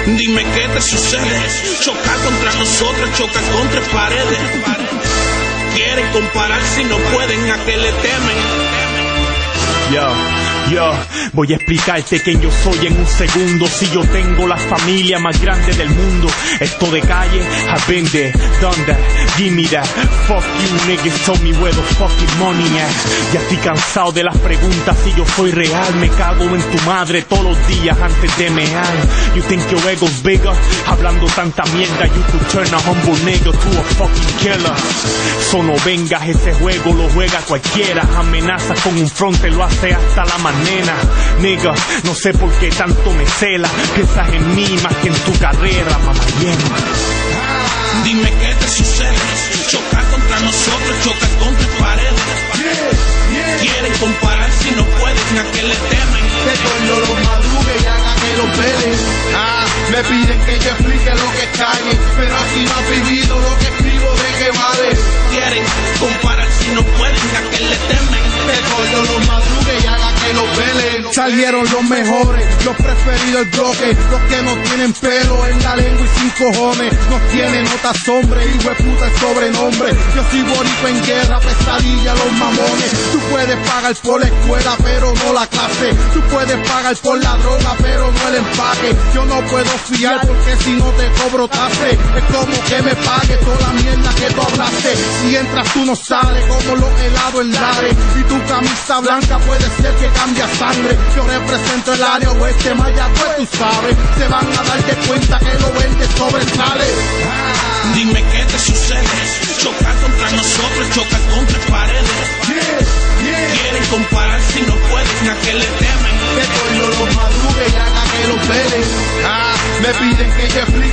Dime qué te sucede. Chocar contra nosotros, chocas contra paredes. Quieren comparar si no pueden, a que le temen. Yo, voy a explicarte quién yo soy en un segundo. Si yo tengo la familia más grande del mundo. Esto de calle, I've been there, done that, give me that. Fuck you niggas, told me where the fucking money at. Ya estoy cansado de las preguntas si yo soy real. Me cago en tu madre todos los días antes de mear. You think your ego's bigger? Hablando tanta mierda, you could turn a humble nigga to a fucking killer. So no vengas, ese juego lo juega cualquiera. Amenazas con un fronte, lo hace hasta la manera. Nigga, no sé por qué tanto me cela. Piensas en mí más que en tu carrera, mamá yema. Dime qué te sucede. Chocas contra nosotros, chocas contra paredes. Quieren comparar si no pueden, a que le temen. Que coño los madrugue y haga que los velen. Me piden que yo explique lo que es calle, pero así no has vivido lo que escribo, de qué vale. Quieren comparar si no pueden, a que le temen. Que coño los madrugue y haga que los velen. Salieron los mejores, los preferidos el bloque, los que no tienen pelo en la lengua y sin cojones. No tienen notas hombre, hijo de puta el sobrenombre. Yo soy boricua en guerra, pesadilla los mamones. Tú puedes pagar por la escuela, pero no la clase. Tú puedes pagar por la droga, pero no el empaque. Yo no puedo fiar porque si no te cobro tase. Es como que me pague toda la mierda que tú hablaste. Si entras tú no sales como los helados en Lares. Y tu camisa blanca puede ser que cambie sangre. Yo represento el área oeste, Mayagüez, tú sabes. Se van a dar de cuenta que lo vende sobresale. Dime qué te sucede. Chocas contra nosotros, chocas contra paredes. Quieren comparar si no pueden, a que le temen. Que coño los madrugue y haga que los velen. Me piden que yo explique